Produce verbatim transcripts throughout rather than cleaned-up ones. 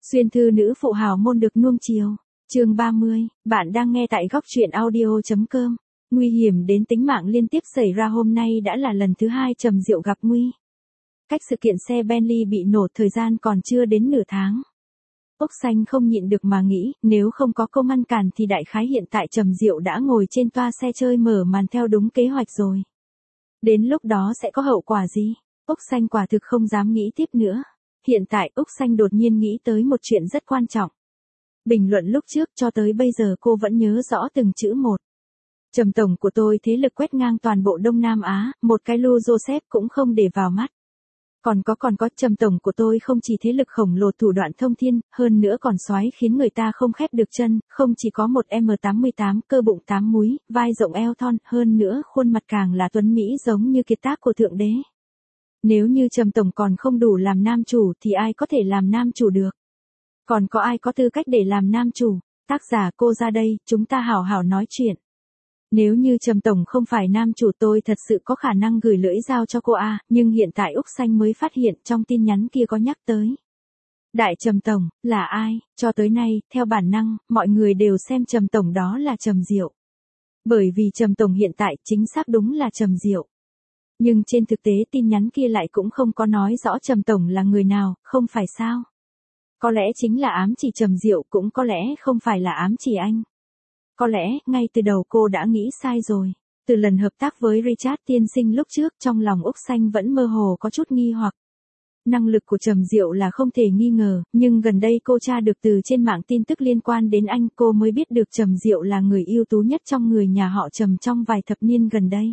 Xuyên thư nữ phụ hào môn được nuông chiều. Chương ba mươi, bạn đang nghe tại góc truyện audio chấm com. Nguy hiểm đến tính mạng liên tiếp xảy ra hôm nay đã là lần thứ hai Trầm Diệu gặp nguy. Cách sự kiện xe Bentley bị nổ thời gian còn chưa đến nửa tháng. Úc Xanh không nhịn được mà nghĩ, nếu không có công ngăn cản thì đại khái hiện tại Trầm Diệu đã ngồi trên toa xe chơi mở màn theo đúng kế hoạch rồi. Đến lúc đó sẽ có hậu quả gì? Úc Xanh quả thực không dám nghĩ tiếp nữa. Hiện tại Úc Xanh đột nhiên nghĩ tới một chuyện rất quan trọng. Bình luận lúc trước cho tới bây giờ cô vẫn nhớ rõ từng chữ một. Trầm tổng của tôi thế lực quét ngang toàn bộ Đông Nam Á, một cái Lu Joseph cũng không để vào mắt. Còn có còn có Trầm tổng của tôi không chỉ thế lực khổng lồ thủ đoạn thông thiên, hơn nữa còn soái khiến người ta không khép được chân, không chỉ có một em tám mươi tám, cơ bụng tám múi, vai rộng eo thon, hơn nữa khuôn mặt càng là tuấn mỹ giống như kiệt tác của thượng đế. Nếu như Trầm tổng còn không đủ làm nam chủ thì ai có thể làm nam chủ được? Còn có ai có tư cách để làm nam chủ? Tác giả cô ra đây, chúng ta hảo hảo nói chuyện. Nếu như Trầm tổng không phải nam chủ tôi thật sự có khả năng gửi lưỡi dao cho cô a, nhưng hiện tại Úc Xanh mới phát hiện trong tin nhắn kia có nhắc tới. Đại Trầm tổng, là ai? Cho tới nay, theo bản năng, mọi người đều xem Trầm tổng đó là Trầm Diệu. Bởi vì Trầm tổng hiện tại chính xác đúng là Trầm Diệu. Nhưng trên thực tế tin nhắn kia lại cũng không có nói rõ Trầm tổng là người nào, không phải sao? Có lẽ chính là ám chỉ Trầm Diệu, cũng có lẽ không phải là ám chỉ anh. Có lẽ, ngay từ đầu cô đã nghĩ sai rồi. Từ lần hợp tác với Richard tiên sinh lúc trước, trong lòng Úc Xanh vẫn mơ hồ có chút nghi hoặc. Năng lực của Trầm Diệu là không thể nghi ngờ, nhưng gần đây cô tra được từ trên mạng tin tức liên quan đến anh, cô mới biết được Trầm Diệu là người ưu tú nhất trong người nhà họ Trầm trong vài thập niên gần đây.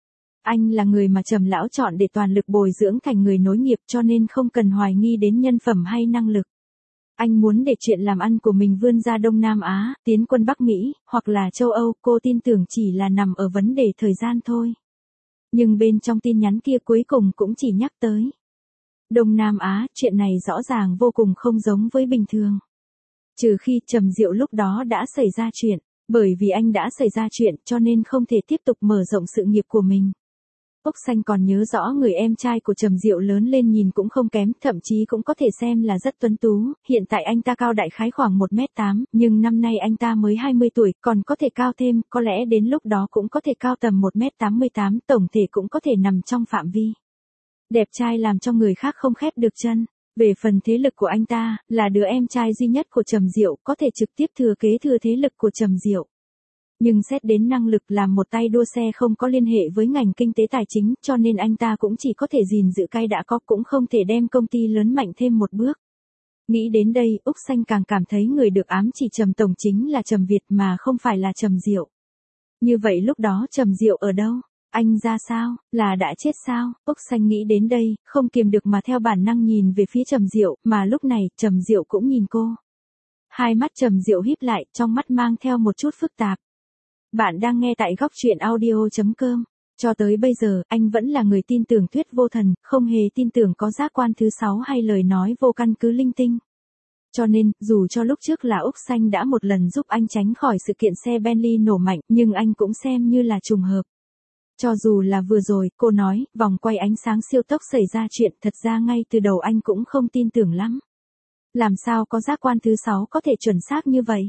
Anh là người mà Trầm lão chọn để toàn lực bồi dưỡng thành người nối nghiệp, cho nên không cần hoài nghi đến nhân phẩm hay năng lực. Anh muốn để chuyện làm ăn của mình vươn ra Đông Nam Á, tiến quân Bắc Mỹ, hoặc là châu Âu, cô tin tưởng chỉ là nằm ở vấn đề thời gian thôi. Nhưng bên trong tin nhắn kia cuối cùng cũng chỉ nhắc tới Đông Nam Á, chuyện này rõ ràng vô cùng không giống với bình thường. Trừ khi Trầm Diệu lúc đó đã xảy ra chuyện, bởi vì anh đã xảy ra chuyện cho nên không thể tiếp tục mở rộng sự nghiệp của mình. Úc Xanh còn nhớ rõ người em trai của Trầm Diệu lớn lên nhìn cũng không kém, thậm chí cũng có thể xem là rất tuấn tú, hiện tại anh ta cao đại khái khoảng một mét tám, nhưng năm nay anh ta mới hai mươi tuổi, còn có thể cao thêm, có lẽ đến lúc đó cũng có thể cao tầm một mét tám mươi tám, tổng thể cũng có thể nằm trong phạm vi. Đẹp trai làm cho người khác không khép được chân. Về phần thế lực của anh ta, là đứa em trai duy nhất của Trầm Diệu, có thể trực tiếp thừa kế thừa thế lực của Trầm Diệu. Nhưng xét đến năng lực làm một tay đua xe không có liên hệ với ngành kinh tế tài chính, cho nên anh ta cũng chỉ có thể gìn giữ cay đã có, cũng không thể đem công ty lớn mạnh thêm một bước. Nghĩ đến đây, Úc Xanh càng cảm thấy người được ám chỉ Trầm tổng chính là Trầm Việt mà không phải là Trầm Diệu. Như vậy lúc đó Trầm Diệu ở đâu? Anh ra sao? Là đã chết sao? Úc Xanh nghĩ đến đây, không kiềm được mà theo bản năng nhìn về phía Trầm Diệu, mà lúc này, Trầm Diệu cũng nhìn cô. Hai mắt Trầm Diệu híp lại, trong mắt mang theo một chút phức tạp. Bạn đang nghe tại góc truyện audio chấm com. Cho tới bây giờ, anh vẫn là người tin tưởng thuyết vô thần, không hề tin tưởng có giác quan thứ sáu hay lời nói vô căn cứ linh tinh. Cho nên, dù cho lúc trước là Úc Xanh đã một lần giúp anh tránh khỏi sự kiện xe Bentley nổ mạnh, nhưng anh cũng xem như là trùng hợp. Cho dù là vừa rồi, cô nói, vòng quay ánh sáng siêu tốc xảy ra chuyện, thật ra ngay từ đầu anh cũng không tin tưởng lắm. Làm sao có giác quan thứ sáu có thể chuẩn xác như vậy?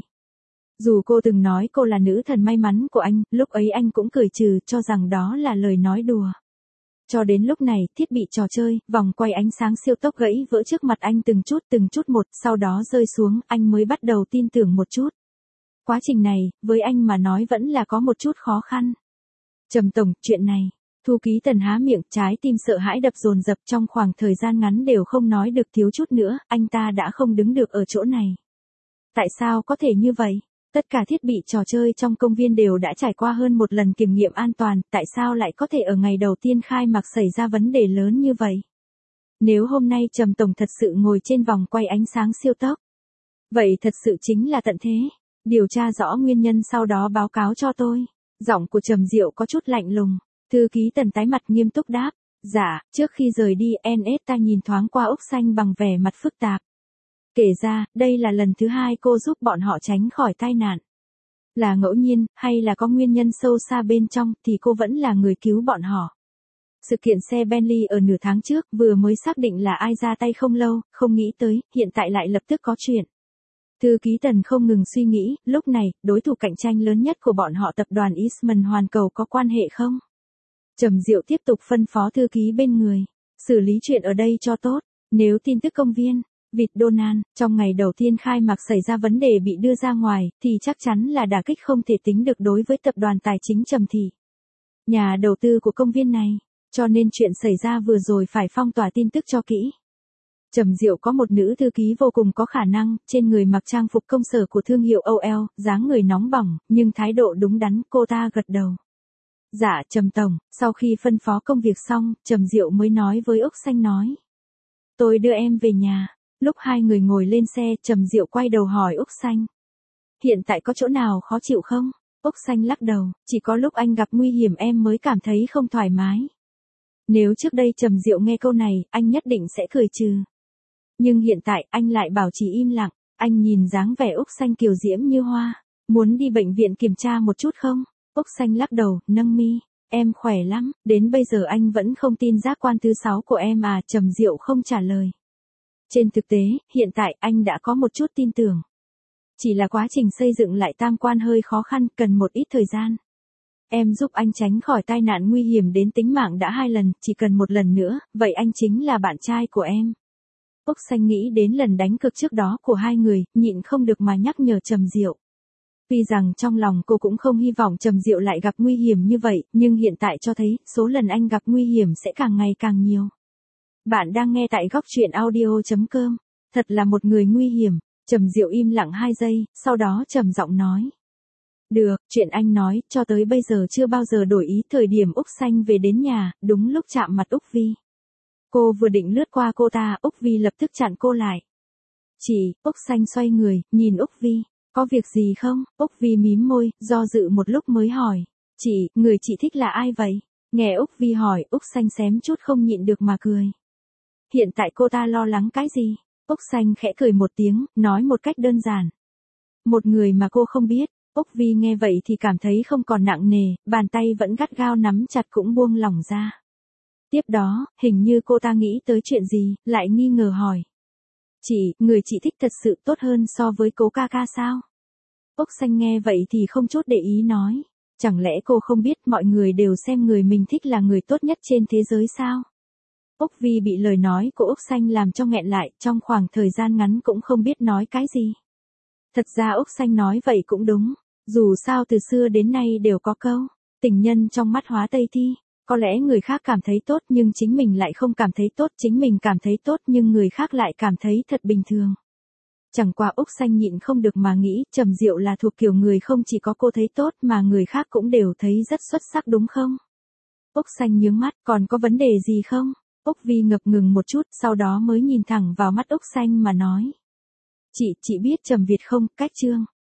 Dù cô từng nói cô là nữ thần may mắn của anh, lúc ấy anh cũng cười trừ, cho rằng đó là lời nói đùa. Cho đến lúc này, thiết bị trò chơi, vòng quay ánh sáng siêu tốc gãy vỡ trước mặt anh từng chút từng chút một, sau đó rơi xuống, anh mới bắt đầu tin tưởng một chút. Quá trình này, với anh mà nói vẫn là có một chút khó khăn. Trầm tổng, chuyện này. Thu Ký Tần há miệng, trái tim sợ hãi đập dồn dập, trong khoảng thời gian ngắn đều không nói được thiếu chút nữa, anh ta đã không đứng được ở chỗ này. Tại sao có thể như vậy? Tất cả thiết bị trò chơi trong công viên đều đã trải qua hơn một lần kiểm nghiệm an toàn, tại sao lại có thể ở ngày đầu tiên khai mạc xảy ra vấn đề lớn như vậy? Nếu hôm nay Trầm tổng thật sự ngồi trên vòng quay ánh sáng siêu tốc, vậy thật sự chính là tận thế. Điều tra rõ nguyên nhân sau đó báo cáo cho tôi. Giọng của Trầm Diệu có chút lạnh lùng. Thư ký Tần tái mặt nghiêm túc đáp. Dạ, trước khi rời đi, en ét ta nhìn thoáng qua Úc Xanh bằng vẻ mặt phức tạp. Kể ra, đây là lần thứ hai cô giúp bọn họ tránh khỏi tai nạn. Là ngẫu nhiên, hay là có nguyên nhân sâu xa bên trong, thì cô vẫn là người cứu bọn họ. Sự kiện xe Bentley ở nửa tháng trước vừa mới xác định là ai ra tay không lâu, không nghĩ tới, hiện tại lại lập tức có chuyện. Thư ký Tần không ngừng suy nghĩ, lúc này, đối thủ cạnh tranh lớn nhất của bọn họ tập đoàn Eastman Hoàn Cầu có quan hệ không? Trầm Diệu tiếp tục phân phó thư ký bên người, xử lý chuyện ở đây cho tốt, nếu tin tức công viên, vịt Donald, trong ngày đầu tiên khai mạc xảy ra vấn đề bị đưa ra ngoài, thì chắc chắn là đả kích không thể tính được đối với tập đoàn tài chính Trầm Thị. Nhà đầu tư của công viên này, cho nên chuyện xảy ra vừa rồi phải phong tỏa tin tức cho kỹ. Trầm Diệu có một nữ thư ký vô cùng có khả năng, trên người mặc trang phục công sở của thương hiệu ô lờ, dáng người nóng bỏng, nhưng thái độ đúng đắn, cô ta gật đầu. Dạ, Trầm Tổng, sau khi phân phó công việc xong, Trầm Diệu mới nói với Úc Xanh nói. Tôi đưa em về nhà. Lúc hai người ngồi lên xe, Trầm Diệu quay đầu hỏi Úc Xanh. Hiện tại có chỗ nào khó chịu không? Úc Xanh lắc đầu, chỉ có lúc anh gặp nguy hiểm em mới cảm thấy không thoải mái. Nếu trước đây Trầm Diệu nghe câu này, anh nhất định sẽ cười trừ. Nhưng hiện tại, anh lại bảo trì im lặng, anh nhìn dáng vẻ Úc Xanh kiều diễm như hoa. Muốn đi bệnh viện kiểm tra một chút không? Úc Xanh lắc đầu, nâng mi. Em khỏe lắm, đến bây giờ anh vẫn không tin giác quan thứ sáu của em à, Trầm Diệu không trả lời. Trên thực tế, hiện tại anh đã có một chút tin tưởng. Chỉ là quá trình xây dựng lại tam quan hơi khó khăn, cần một ít thời gian. Em giúp anh tránh khỏi tai nạn nguy hiểm đến tính mạng đã hai lần, chỉ cần một lần nữa, vậy anh chính là bạn trai của em. Úc Xanh nghĩ đến lần đánh cược trước đó của hai người, nhịn không được mà nhắc nhở Trầm Diệu. Tuy rằng trong lòng cô cũng không hy vọng Trầm Diệu lại gặp nguy hiểm như vậy, nhưng hiện tại cho thấy, số lần anh gặp nguy hiểm sẽ càng ngày càng nhiều. Bạn đang nghe tại góc truyện audio chấm com. Thật là một người nguy hiểm. Trầm Diệu im lặng hai giây, sau đó trầm giọng nói. Được, chuyện anh nói, cho tới bây giờ chưa bao giờ đổi ý. Thời điểm Úc Xanh về đến nhà, đúng lúc chạm mặt Úc Vi. Cô vừa định lướt qua cô ta, Úc Vi lập tức chặn cô lại. Chị, Úc Xanh xoay người, nhìn Úc Vi. Có việc gì không? Úc Vi mím môi, do dự một lúc mới hỏi. Chị, người chị thích là ai vậy? Nghe Úc Vi hỏi, Úc Xanh xém chút không nhịn được mà cười. Hiện tại cô ta lo lắng cái gì? Úc Xanh khẽ cười một tiếng, nói một cách đơn giản. Một người mà cô không biết. Úc Vi nghe vậy thì cảm thấy không còn nặng nề, bàn tay vẫn gắt gao nắm chặt cũng buông lỏng ra. Tiếp đó, hình như cô ta nghĩ tới chuyện gì, lại nghi ngờ hỏi. Chị, người chị thích thật sự tốt hơn so với cố ca ca sao? Úc Xanh nghe vậy thì không chút để ý nói. Chẳng lẽ cô không biết mọi người đều xem người mình thích là người tốt nhất trên thế giới sao? Úc Vi bị lời nói của Úc Xanh làm cho nghẹn lại, trong khoảng thời gian ngắn cũng không biết nói cái gì. Thật ra Úc Xanh nói vậy cũng đúng, dù sao từ xưa đến nay đều có câu, tình nhân trong mắt hóa Tây Thi, có lẽ người khác cảm thấy tốt nhưng chính mình lại không cảm thấy tốt, chính mình cảm thấy tốt nhưng người khác lại cảm thấy thật bình thường. Chẳng qua Úc Xanh nhịn không được mà nghĩ, Trầm Diệu là thuộc kiểu người không chỉ có cô thấy tốt mà người khác cũng đều thấy rất xuất sắc đúng không? Úc Xanh nhướng mắt, còn có vấn đề gì không? Úc Vi ngập ngừng một chút, sau đó mới nhìn thẳng vào mắt Úc Xanh mà nói. Chị, chị biết Trầm Việt không, cách Trương.